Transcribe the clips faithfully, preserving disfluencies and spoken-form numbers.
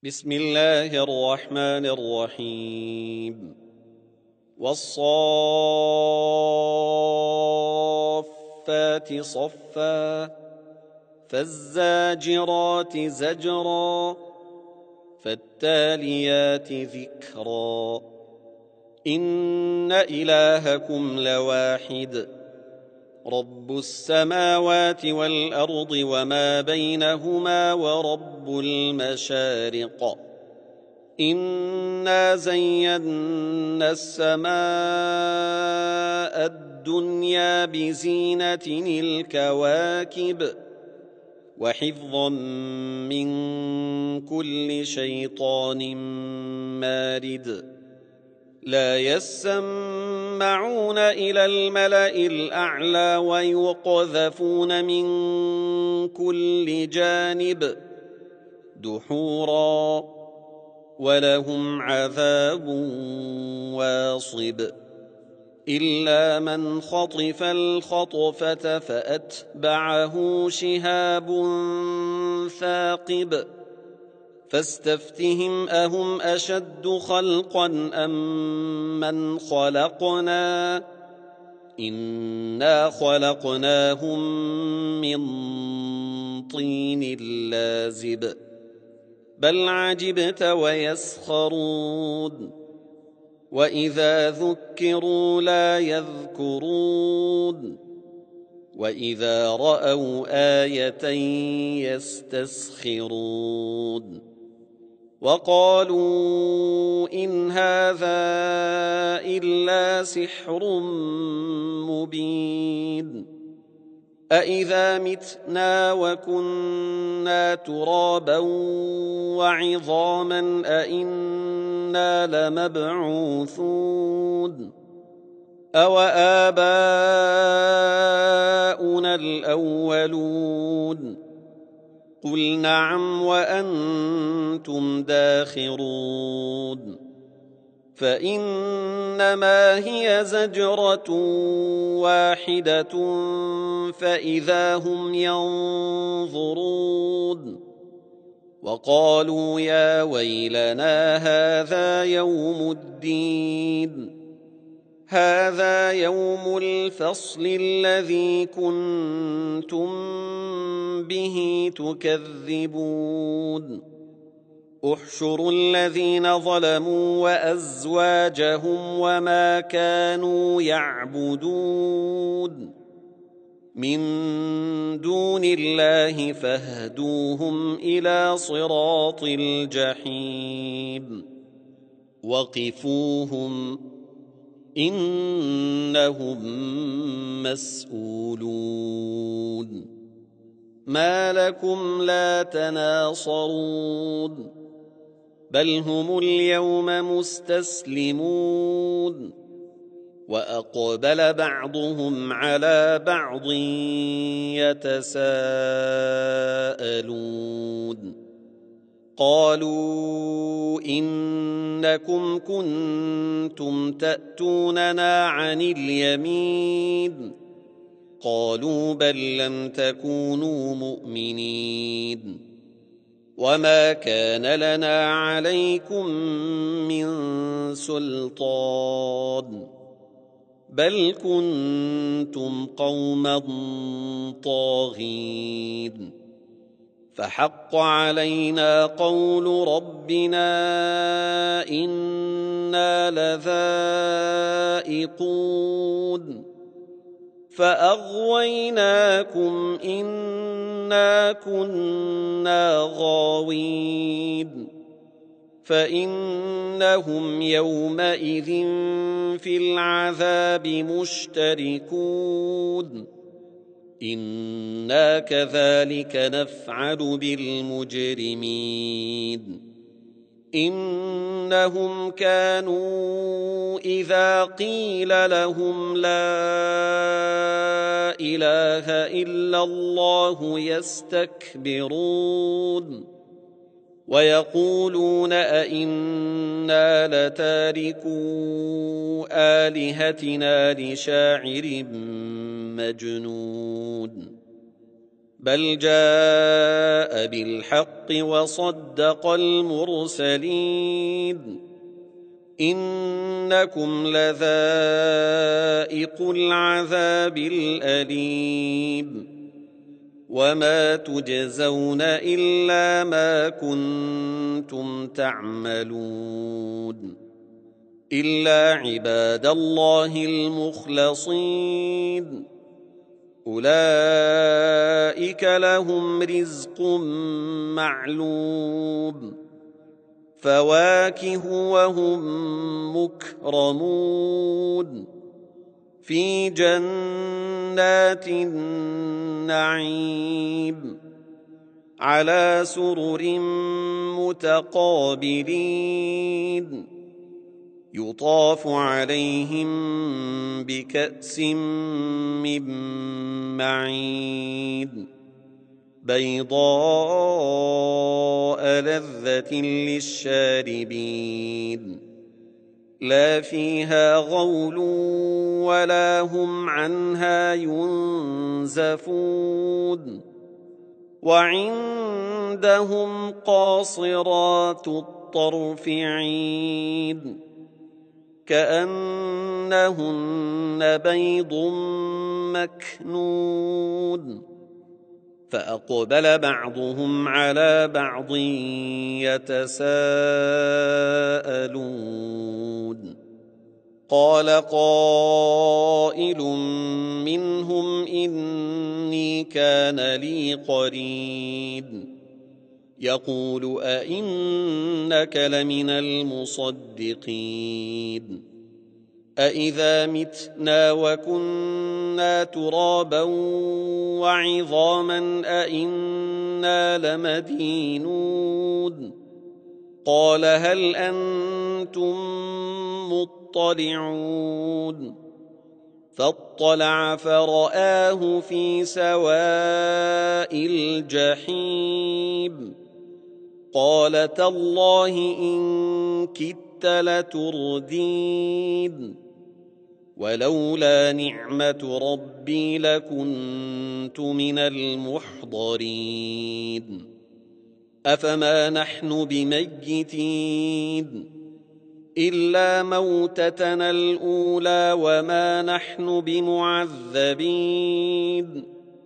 بسم الله الرحمن الرحيم والصافات صفا فالزاجرات زجرا فالتاليات ذكرا إن إلهكم لواحد رب السماوات والأرض وما بينهما ورب المشارق إنا زينا السماء الدنيا بزينة الكواكب وحفظا من كل شيطان مارد لا يسمعون إلى الملأ الأعلى ويقذفون من كل جانب دحورا ولهم عذاب واصب إلا من خطف الخطفة فأتبعه شهاب ثاقب فاستفتهم أهم أشد خلقا أم من خلقنا إنا خلقناهم من طين لازب بل عجبت ويسخرون وإذا ذكروا لا يذكرون وإذا رأوا آية يستسخرون وقالوا إن هذا إلا سحر مبين أإذا متنا وكنا ترابا وعظاما أإنا لمبعوثون أوآباؤنا الأولون قل نعم وأنتم داخرون فإنما هي زجرة واحدة فإذا هم ينظرون وقالوا يا ويلنا هذا يوم الدين هذا يوم الفصل الذي كنتم به تكذبون احشروا الذين ظلموا وأزواجهم وما كانوا يعبدون من دون الله فاهدوهم إلى صراط الجحيم وقفوهم إنهم مسؤولون ما لكم لا تناصرون بل هم اليوم مستسلمون وأقبل بعضهم على بعض يتساءلون قالوا إنكم كنتم تأتوننا عن اليمين قالوا بل لم تكونوا مؤمنين وما كان لنا عليكم من سلطان بل كنتم قوما طاغين فحق علينا قول ربنا إنا لذائقون فأغويناكم إنا كنا غاوين فإنهم يومئذ في العذاب مشتركون إنا كذلك نفعل بالمجرمين إنهم كانوا إذا قيل لهم لا إله إلا الله يستكبرون ويقولون أئنا لتاركو آلهتنا لشاعر مجنون بل جاء بالحق وصدق المرسلين إنكم لذائق العذاب الأليم وما تجزون إلا ما كنتم تعملون إلا عباد الله المخلصين أولئك لهم رزق معلوم فواكه وهم مكرمون في جنات النعيم على سرر متقابلين يطاف عليهم بكأس من معين بيضاء لذة للشاربين لا فيها غول ولا هم عنها ينزفون وعندهم قاصرات الطرف عين كأنهن بيض مكنون فأقبل بعضهم على بعض يتساءلون قال قائل منهم إني كان لي قرين يقول أئنك لمن المصدقين أئذا متنا وكنا ترابا وعظاما أئنا لمدينون قال هل أنتم مطلعون فاطلع فرآه في سواء الجحيم قال تالله إن كدت لتردين ولولا نعمة ربي لكنت من المحضرين أفما نحن بميتين إلا موتتنا الأولى وما نحن بمعذبين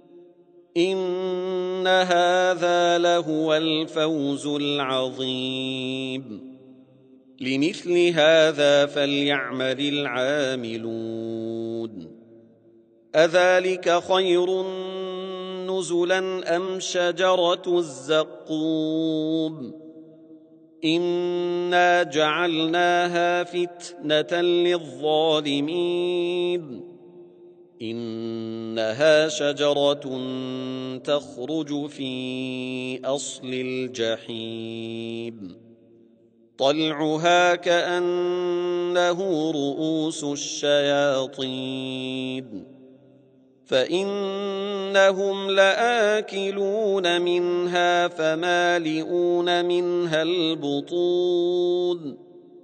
إن هذا لهو الفوز العظيم لمثل هذا فليعمل العاملون أذلك خير نزلا أم شجرة الزقوم إنا جعلناها فتنة للظالمين إنها شجرة تخرج في أصل الجحيم طلعها كأنه رؤوس الشياطين فإنهم لآكلون منها فمالئون منها البطون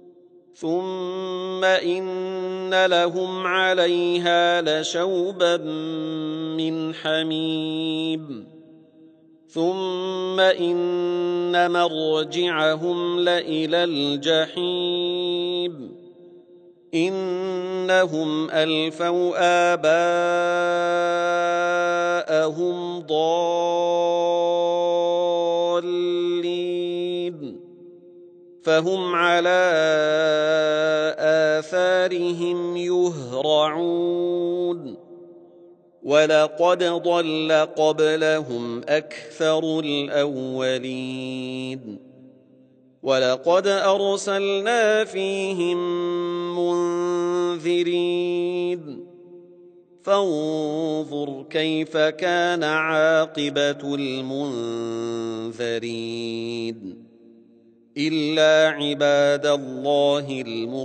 ثم إن لهم عليها لشوبا من حميم ثم إن مرجعهم لإلى الجحيم إنهم ألفوا آباءهم ضالين فهم على آثارهم يهرعون ولقد ضل قبلهم أكثر الأولين ولقد أرسلنا فيهم منذرين فانظر كيف كان عاقبة المنذرين إلا عباد الله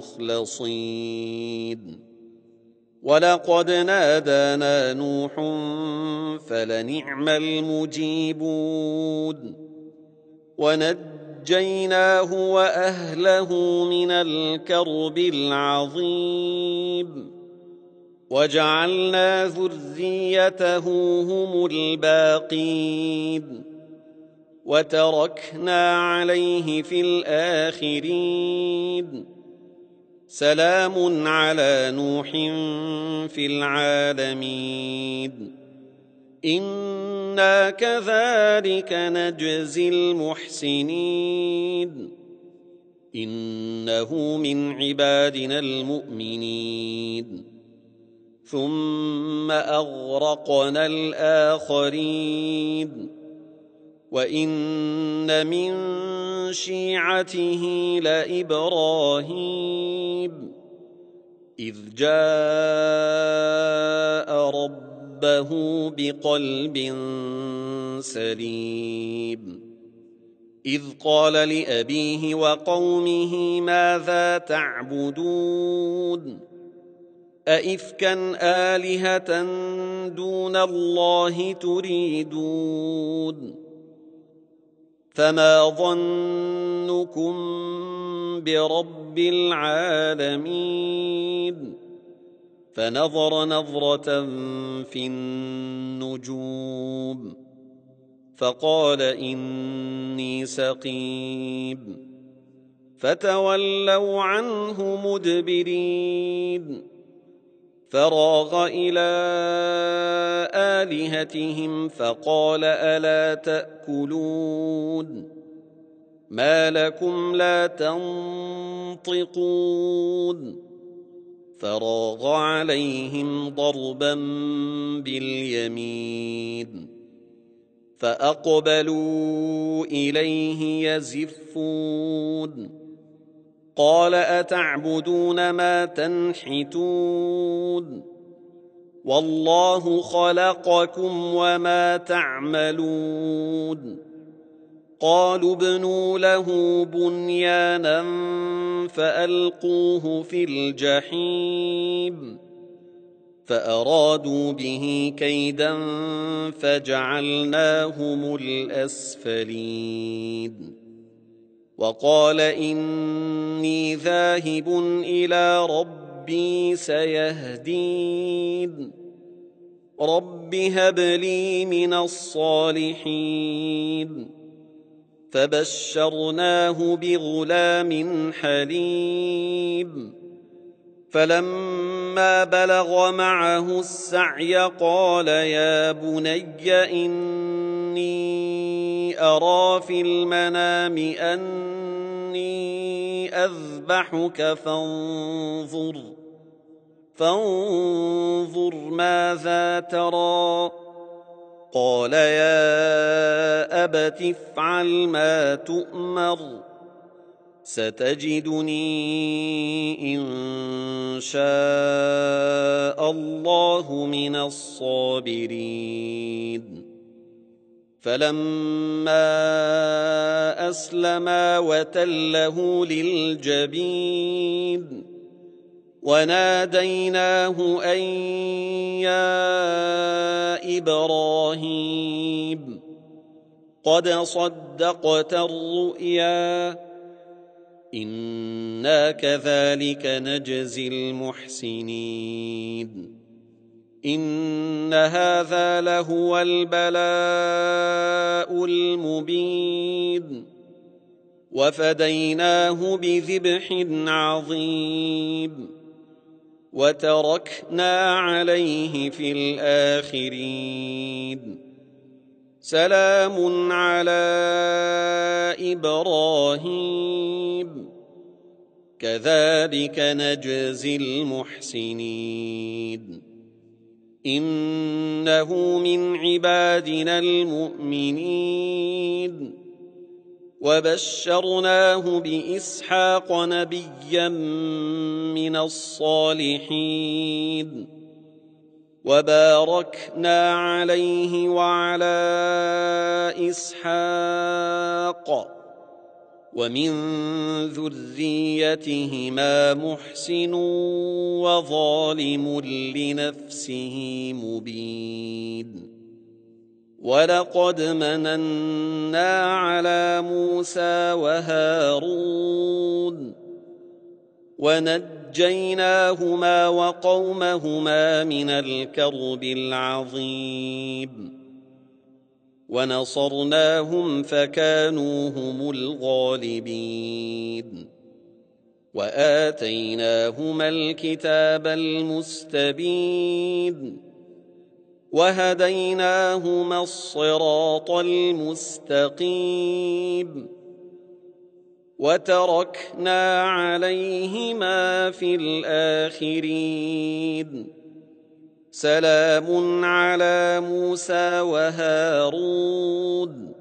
المخلصين ولقد نادانا نوح فلنعم المجيبون ونجيناه وأهله من الكرب العظيم وجعلنا ذريته هم الباقين وتركنا عليه في الآخرين سلام على نوح في العالمين إنا كذلك نجزي المحسنين إنه من عبادنا المؤمنين ثم أغرقنا الآخرين وإن من شيعته لإبراهيم إذ جاء ربه بقلب سليم إذ قال لأبيه وقومه ماذا تعبدون أئفكا آلهة دون الله تريدون فما ظنكم برب العالمين فنظر نظرة في النجوم فقال إني سقيم فتولوا عنه مدبرين فراغ إلى آلهتهم فقال ألا تأكلون ما لكم لا تنطقون فراغ عليهم ضربا باليمين فأقبلوا إليه يزفون قال أتعبدون ما تنحتون والله خلقكم وما تعملون قالوا ابنوا له بنيانا فألقوه في الجحيم فأرادوا به كيدا فجعلناهم الأسفلين وقال إني ذاهب إلى ربي سيهدين رب هب لي من الصالحين فبشرناه بغلام حليم فلما بلغ معه السعي قال يا بني إني أرى في المنام أني أذبحك فانظر فانظر ماذا ترى قال يا أبت افعل ما تؤمر ستجدني إن شاء الله من الصابرين فلما أسلما وتله للجبين وناديناه أن يا إبراهيم قد صدقت الرؤيا إنا كذلك نجزي المحسنين إن هذا لهو البلاء المبين وفديناه بذبح عظيم وتركنا عليه في الآخرين سلام على إبراهيم كذلك نجزي المحسنين إنه من عبادنا المؤمنين وبشرناه بإسحاق نبيا من الصالحين وباركنا عليه وعلى إسحاق ومن ذريتهما محسن وظالم لنفسه مبين ولقد مننا على موسى وهارون ونجيناهما فنجيناهما وقومهما من الكرب العظيم ونصرناهم فكانوا هم الغالبين وآتيناهما الكتاب المستبين وهديناهما الصراط المستقيم وتركنا عليهما في الآخرين سلام على موسى وهارون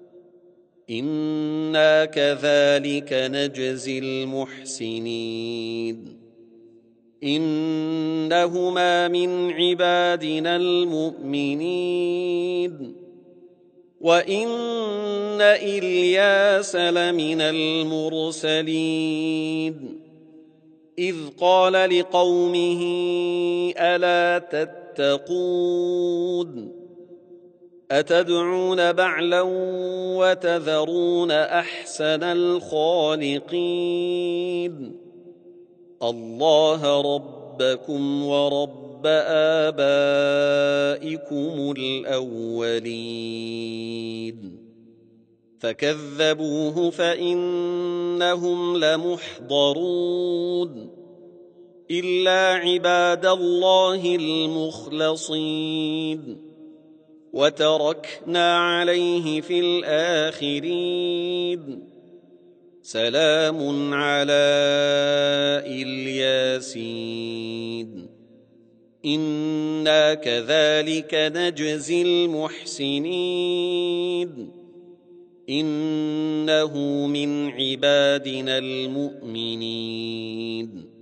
إنا كذلك نجزي المحسنين إنهما من عبادنا المؤمنين وإن إلياس لمن المرسلين إذ قال لقومه ألا تتقون أتدعون بعلا وتذرون أحسن الخالقين الله ربكم ورب آبائكم الأولين فكذبوه فإنهم لمحضرون إلا عباد الله المخلصين وتركنا عليه في الآخرين سلام على الياسين إنا كذلك نجزي المحسنين إنه من عبادنا المؤمنين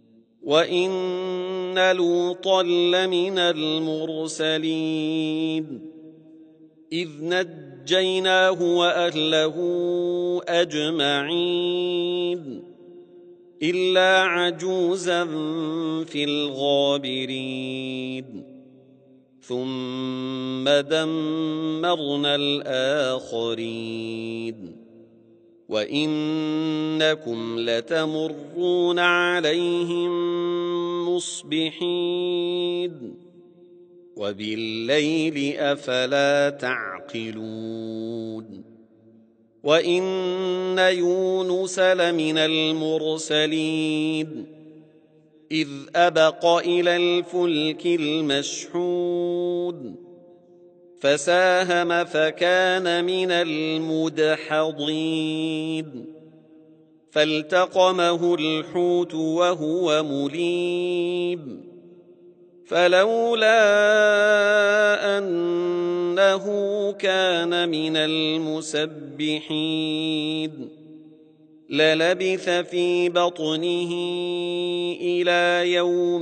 وإن لوطا لمن المرسلين إذ نجيناه وأهله أجمعين إلا عجوزا في الغابرين ثم دمرنا الآخرين وإنكم لتمرون عليهم مصبحين وبالليل أفلا تعقلون وإن يونس لمن المرسلين إذ أبق إلى الفلك المشحون فساهم فكان من المدحضين فالتقمه الحوت وهو مليم فلولا أنه كان من المسبحين للبث في بطنه إلى يوم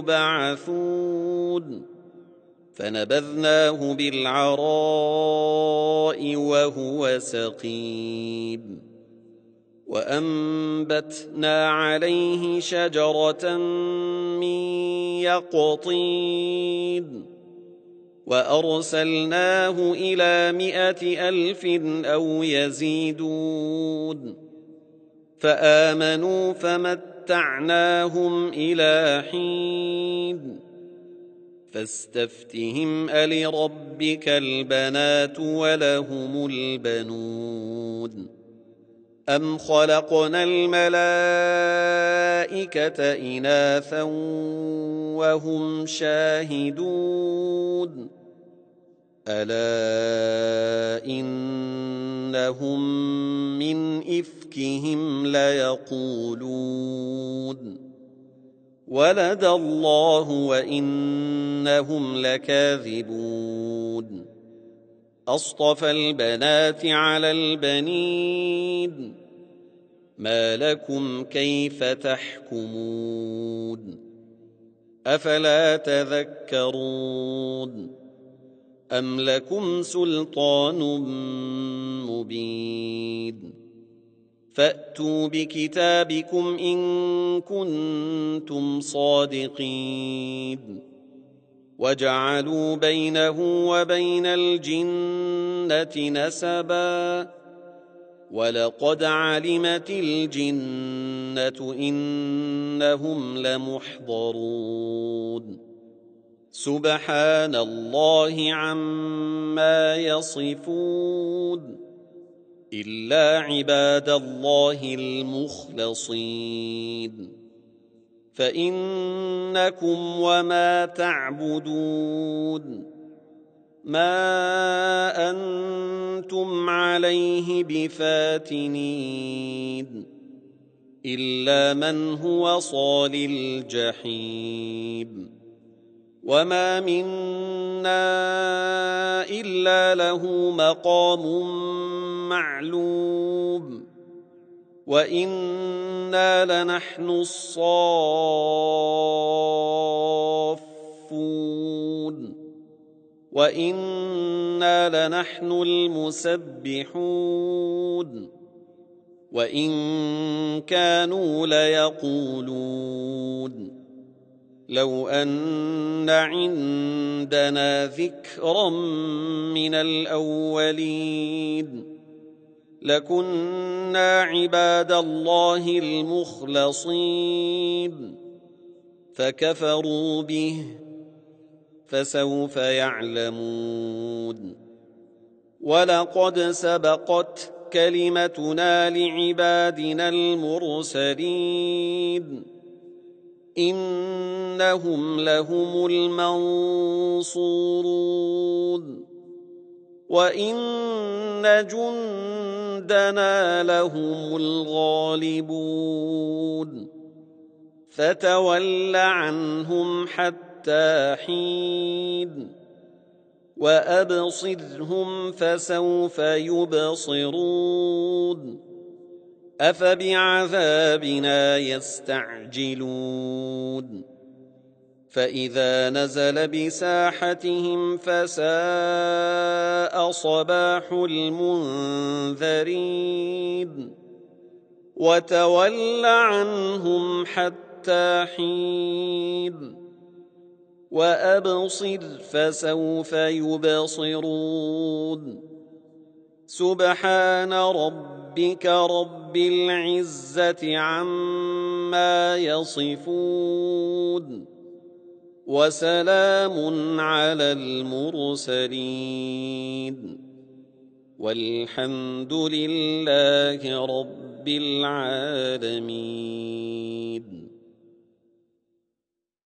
يبعثون فنبذناه بالعراء وهو سقيم وأنبتنا عليه شجرة من يقطين وأرسلناه إلى مائة ألف أو يزيدون فآمنوا فمتعناهم إلى حين فاستفتهم ألربك البنات ولهم البنون أم خلقنا الملائكة إناثا وهم شاهدون ألا إنهم من إفكهم ليقولون ولد الله وإنهم لكاذبون أصطفى البنات على البنين ما لكم كيف تحكمون أفلا تذكرون أم لكم سلطان مبين فأتوا بكتابكم إن كنتم صادقين وجعلوا بينه وبين الجنة نسبا ولقد علمت الجنة إنهم لمحضرون سبحان الله عما يصفون إلا عباد الله المخلصين فإنكم وما تعبدون ما أنتم عليه بفاتنين إلا من هو صال الجحيم وما منا إلا له مقام معلوم وإنا لنحن الصافون وإنا لنحن المسبحون وإن كانوا ليقولون لو أن عندنا ذكرا من الأولين لكنا عباد الله المخلصين فكفروا به فسوف يعلمون ولقد سبقت كلمتنا لعبادنا المرسلين إنهم لهم المنصورون وإن جندنا لهم الغالبون فتول عنهم حتى حين وأبصرهم فسوف يبصرون أفبعذابنا يستعجلون فإذا نزل بساحتهم فساء صباح المنذرين وتول عنهم حتى حين وأبصر فسوف يبصرون سبحان ربك رب العزة عما يصفون وسلام على المرسلين والحمد لله رب العالمين.